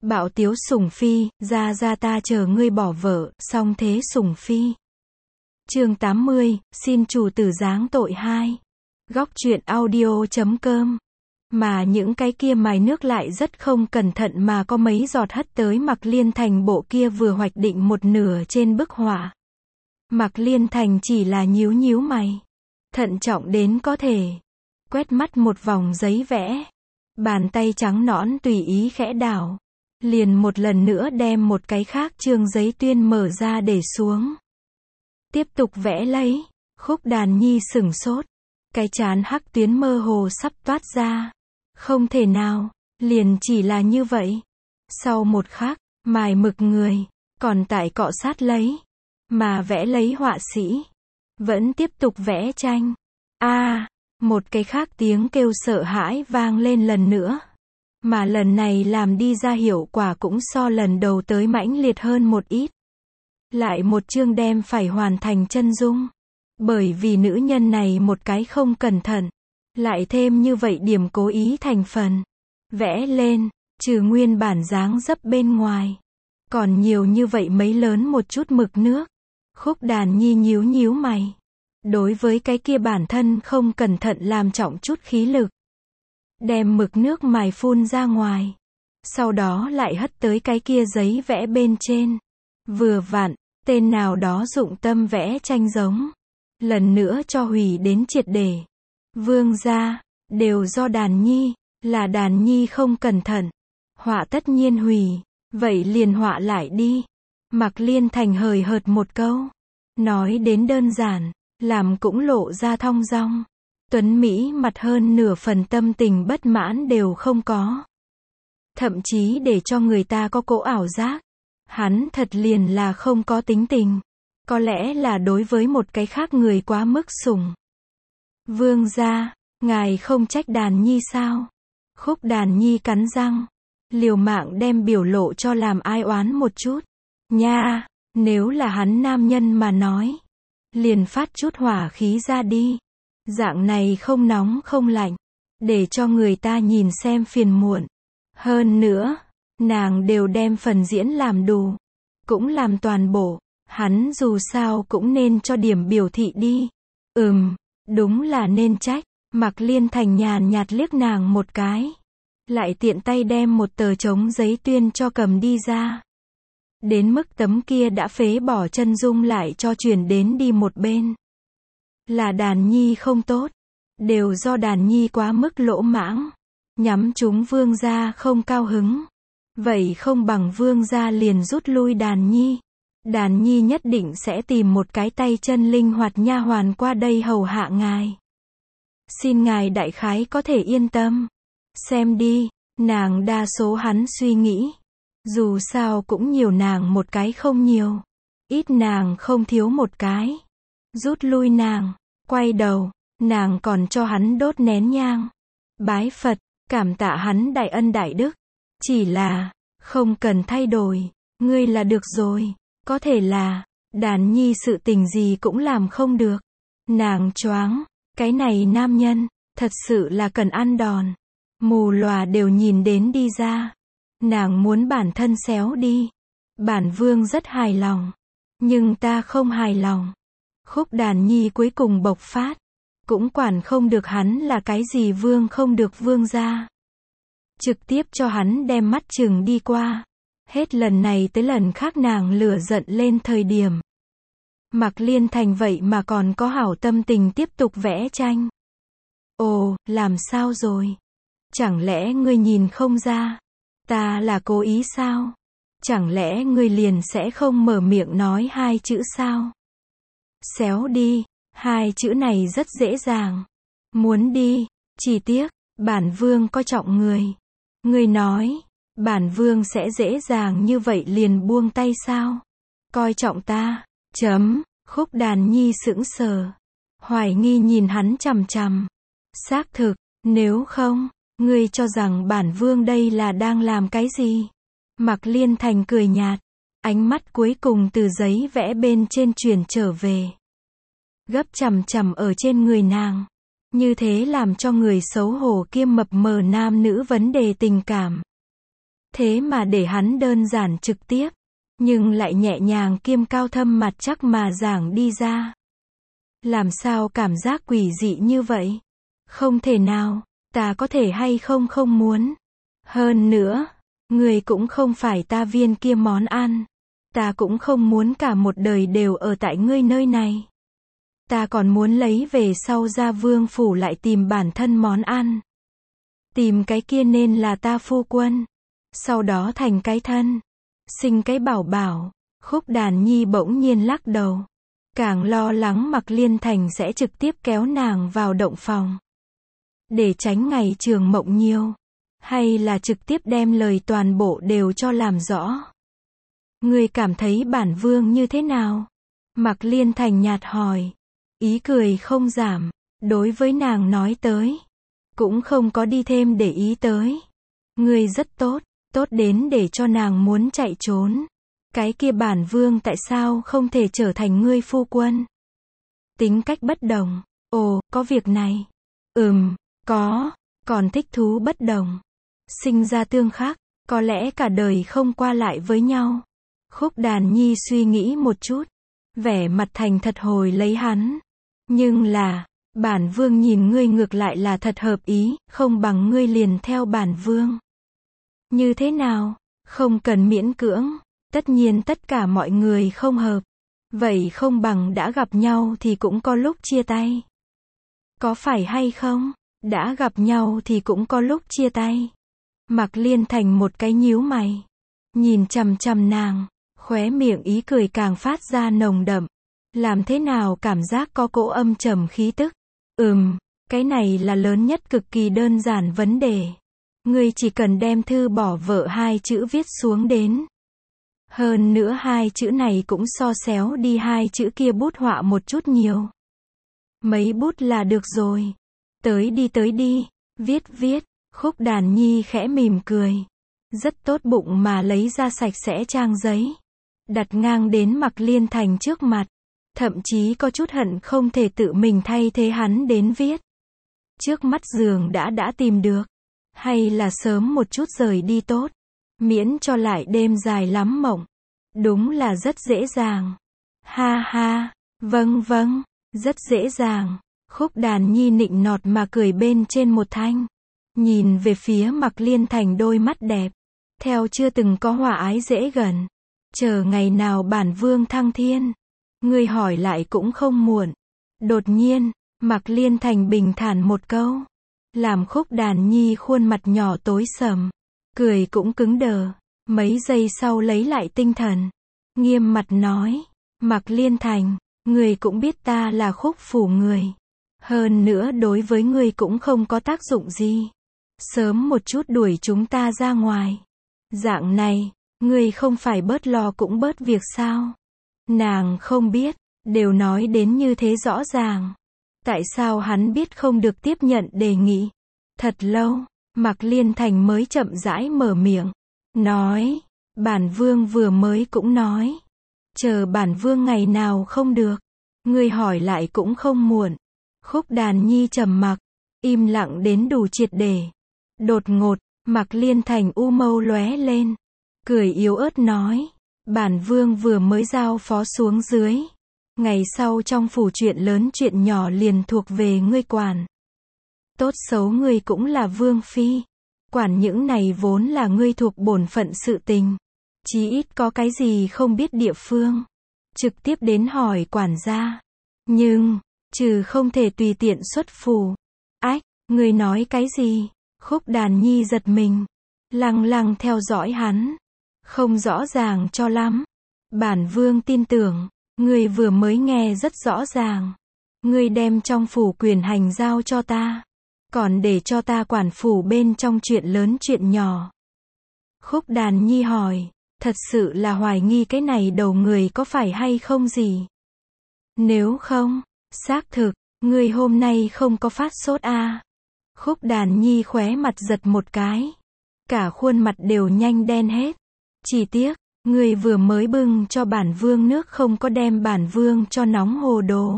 Bạo tiếu sủng phi, ra ta chờ ngươi bỏ vợ, song thế sủng phi. Chương 80, xin chủ tử giáng tội 2. Góc truyện audio.com. Mà những cái kia mài nước lại rất không cẩn thận mà có mấy giọt hất tới Mạc Liên Thành, bộ kia vừa hoạch định một nửa trên bức họa. Mạc Liên Thành chỉ là nhíu nhíu mày, thận trọng đến có thể, quét mắt một vòng giấy vẽ, bàn tay trắng nõn tùy ý khẽ đảo, liền một lần nữa đem một cái khác chương giấy tuyên mở ra để xuống. Tiếp tục vẽ lấy. Khúc Đàn Nhi sửng sốt, cái trán hắc tuyến mơ hồ sắp toát ra. Không thể nào, liền chỉ là như vậy. Sau một khắc, mài mực người, còn tại cọ sát lấy, mà vẽ lấy họa sĩ, vẫn tiếp tục vẽ tranh. Một cái khác tiếng kêu sợ hãi vang lên lần nữa. Mà lần này làm đi ra hiệu quả cũng so lần đầu tới mãnh liệt hơn một ít. Lại một chương đem phải hoàn thành chân dung. Bởi vì nữ nhân này một cái không cẩn thận, lại thêm như vậy điểm cố ý thành phần. Vẽ lên, trừ nguyên bản dáng dấp bên ngoài, còn nhiều như vậy mấy lớn một chút mực nước. Khúc Đàn Nhi nhíu nhíu mày. Đối với cái kia bản thân không cẩn thận làm trọng chút khí lực, đem mực nước mài phun ra ngoài, sau đó lại hất tới cái kia giấy vẽ bên trên. Vừa vặn, tên nào đó dụng tâm vẽ tranh giống, lần nữa cho hủy đến triệt để. Vương gia, đều do Đàn Nhi, là Đàn Nhi không cẩn thận, họa tất nhiên hủy, vậy liền họa lại đi. Mạc Liên Thành hời hợt một câu, nói đến đơn giản, làm cũng lộ ra thong dong. Tuấn Mỹ mặt hơn nửa phần tâm tình bất mãn đều không có. Thậm chí để cho người ta có cỗ ảo giác, hắn thật liền là không có tính tình. Có lẽ là đối với một cái khác người quá mức sủng. Vương gia, ngài không trách Đàn Nhi sao? Khúc Đàn Nhi cắn răng, liều mạng đem biểu lộ cho làm ai oán một chút. Nha, nếu là hắn nam nhân mà nói, liền phát chút hỏa khí ra đi. Dạng này không nóng không lạnh, để cho người ta nhìn xem phiền muộn. Hơn nữa, nàng đều đem phần diễn làm đủ, cũng làm toàn bộ, hắn dù sao cũng nên cho điểm biểu thị đi. Đúng là nên trách. Mạc Liên Thành nhàn nhạt liếc nàng một cái, lại tiện tay đem một tờ trống giấy tuyên cho cầm đi ra. Đến mức tấm kia đã phế bỏ chân dung lại cho chuyển đến đi một bên. Là Đàn Nhi không tốt, đều do Đàn Nhi quá mức lỗ mãng, nhắm chúng vương gia không cao hứng. Vậy không bằng vương gia liền rút lui Đàn Nhi. Đàn Nhi nhất định sẽ tìm một cái tay chân linh hoạt nha hoàn qua đây hầu hạ ngài. Xin ngài đại khái có thể yên tâm. Xem đi, nàng đa số hắn suy nghĩ. Dù sao cũng nhiều nàng một cái không nhiều, ít nàng không thiếu một cái. Rút lui nàng, quay đầu, nàng còn cho hắn đốt nén nhang, bái Phật, cảm tạ hắn đại ân đại đức. Chỉ là, không cần thay đổi, ngươi là được rồi. Có thể là, Đàn Nhi sự tình gì cũng làm không được. Nàng choáng, cái này nam nhân, thật sự là cần ăn đòn. Mù lòa đều nhìn đến đi ra. Nàng muốn bản thân xéo đi. Bản vương rất hài lòng, nhưng ta không hài lòng. Khúc Đàn Nhi cuối cùng bộc phát, cũng quản không được hắn là cái gì vương không được vương gia. Trực tiếp cho hắn đem mắt chừng đi qua. Hết lần này tới lần khác nàng lửa giận lên thời điểm. Mạc Liên Thành vậy mà còn có hảo tâm tình tiếp tục vẽ tranh. Ồ, làm sao rồi? Chẳng lẽ ngươi nhìn không ra? Ta là cố ý sao? Chẳng lẽ ngươi liền sẽ không mở miệng nói hai chữ sao? Xéo đi, hai chữ này rất dễ dàng. Muốn đi, chỉ tiếc, bản vương coi trọng người. Ngươi nói, bản vương sẽ dễ dàng như vậy liền buông tay sao? Coi trọng ta, Khúc Đàn Nhi sững sờ, hoài nghi nhìn hắn chằm chằm. Xác thực, nếu không, ngươi cho rằng bản vương đây là đang làm cái gì? Mạc Liên Thành cười nhạt, ánh mắt cuối cùng từ giấy vẽ bên trên chuyển trở về. Gấp chằm chằm ở trên người nàng. Như thế làm cho người xấu hổ kiêm mập mờ nam nữ vấn đề tình cảm. Thế mà để hắn đơn giản trực tiếp, nhưng lại nhẹ nhàng kiêm cao thâm mặt chắc mà giảng đi ra. Làm sao cảm giác quỷ dị như vậy? Không thể nào, ta có thể hay không không muốn. Hơn nữa, người cũng không phải ta viên kia món ăn. Ta cũng không muốn cả một đời đều ở tại ngươi nơi này. Ta còn muốn lấy về sau ra vương phủ lại tìm bản thân món ăn. Tìm cái kia nên là ta phu quân. Sau đó thành cái thân. Sinh cái bảo bảo. Khúc Đàn Nhi bỗng nhiên lắc đầu. Càng lo lắng Mạc Liên Thành sẽ trực tiếp kéo nàng vào động phòng. Để tránh ngày trường mộng nhiều. Hay là trực tiếp đem lời toàn bộ đều cho làm rõ. Ngươi cảm thấy bản vương như thế nào? Mạc Liên Thành nhạt hỏi. Ý cười không giảm. Đối với nàng nói tới. Cũng không có đi thêm để ý tới. Ngươi rất tốt. Tốt đến để cho nàng muốn chạy trốn. Cái kia bản vương tại sao không thể trở thành ngươi phu quân? Tính cách bất đồng. Ồ, có việc này. Có. Còn thích thú bất đồng. Sinh ra tương khắc. Có lẽ cả đời không qua lại với nhau. Khúc Đàn Nhi suy nghĩ một chút. Vẻ mặt thành thật hồi lấy hắn. Nhưng là, bản vương nhìn ngươi ngược lại là thật hợp ý, không bằng ngươi liền theo bản vương. Như thế nào? Không cần miễn cưỡng. Tất nhiên tất cả mọi người không hợp. Vậy không bằng đã gặp nhau thì cũng có lúc chia tay. Có phải hay không? Đã gặp nhau thì cũng có lúc chia tay. Mạc Liên Thành một cái nhíu mày. Nhìn chằm chằm nàng. Khóe miệng ý cười càng phát ra nồng đậm. Làm thế nào cảm giác có cỗ âm trầm khí tức? Cái này là lớn nhất cực kỳ đơn giản vấn đề. Ngươi chỉ cần đem thư bỏ vợ hai chữ viết xuống đến. Hơn nữa hai chữ này cũng so xéo đi hai chữ kia bút họa một chút nhiều. Mấy bút là được rồi. Tới đi. Viết. Khúc Đàn Nhi khẽ mỉm cười. Rất tốt bụng mà lấy ra sạch sẽ trang giấy. Đặt ngang đến Mạc Liên Thành trước mặt. Thậm chí có chút hận không thể tự mình thay thế hắn đến viết. Trước mắt giường đã tìm được. Hay là sớm một chút rời đi tốt. Miễn cho lại đêm dài lắm mộng. Đúng là rất dễ dàng. Ha ha. Vâng. Rất dễ dàng. Khúc Đàn Nhi nịnh nọt mà cười bên trên một thanh. Nhìn về phía Mạc Liên Thành đôi mắt đẹp. Theo chưa từng có hòa ái dễ gần. Chờ ngày nào bản vương thăng thiên. Ngươi hỏi lại cũng không muộn. Đột nhiên, Mạc Liên Thành bình thản một câu. Làm Khúc Đàn Nhi khuôn mặt nhỏ tối sầm. Cười cũng cứng đờ. Mấy giây sau lấy lại tinh thần. Nghiêm mặt nói. Mạc Liên Thành, ngươi cũng biết ta là Khúc phủ người. Hơn nữa đối với ngươi cũng không có tác dụng gì. Sớm một chút đuổi chúng ta ra ngoài. Dạng này, ngươi không phải bớt lo cũng bớt việc sao? Nàng không biết, đều nói đến như thế rõ ràng. Tại sao hắn biết không được tiếp nhận đề nghị? Thật lâu, Mạc Liên Thành mới chậm rãi mở miệng. Nói, bản vương vừa mới cũng nói. Chờ bản vương ngày nào không được. Ngươi hỏi lại cũng không muộn. Khúc Đàn Nhi trầm mặc, im lặng đến đủ triệt để. Đột ngột, Mạc Liên Thành u mâu lóe lên. Cười yếu ớt nói. Bản vương vừa mới giao phó xuống dưới. Ngày sau trong phủ chuyện lớn chuyện nhỏ liền thuộc về ngươi quản. Tốt xấu ngươi cũng là vương phi. Quản những này vốn là ngươi thuộc bổn phận sự tình. Chí ít có cái gì không biết địa phương. Trực tiếp đến hỏi quản gia. Nhưng, trừ không thể tùy tiện xuất phủ. Ách, ngươi nói cái gì? Khúc Đàn Nhi giật mình. Lăng theo dõi hắn. Không rõ ràng cho lắm. Bản vương tin tưởng. Ngươi vừa mới nghe rất rõ ràng. Ngươi đem trong phủ quyền hành giao cho ta. Còn để cho ta quản phủ bên trong chuyện lớn chuyện nhỏ. Khúc Đàn Nhi hỏi. Thật sự là hoài nghi cái này đầu người có phải hay không gì? Nếu không, xác thực, ngươi hôm nay không có phát sốt à? Khúc Đàn Nhi khóe mặt giật một cái. Cả khuôn mặt đều nhanh đen hết. Chỉ tiếc, ngươi vừa mới bưng cho bản vương nước không có đem bản vương cho nóng hồ đồ.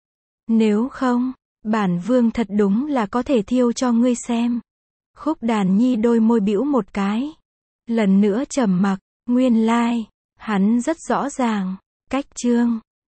Nếu không, bản vương thật đúng là có thể thiêu cho ngươi xem. Khúc Đàn Nhi đôi môi bĩu một cái. Lần nữa trầm mặc, nguyên lai, hắn rất rõ ràng, cách Trương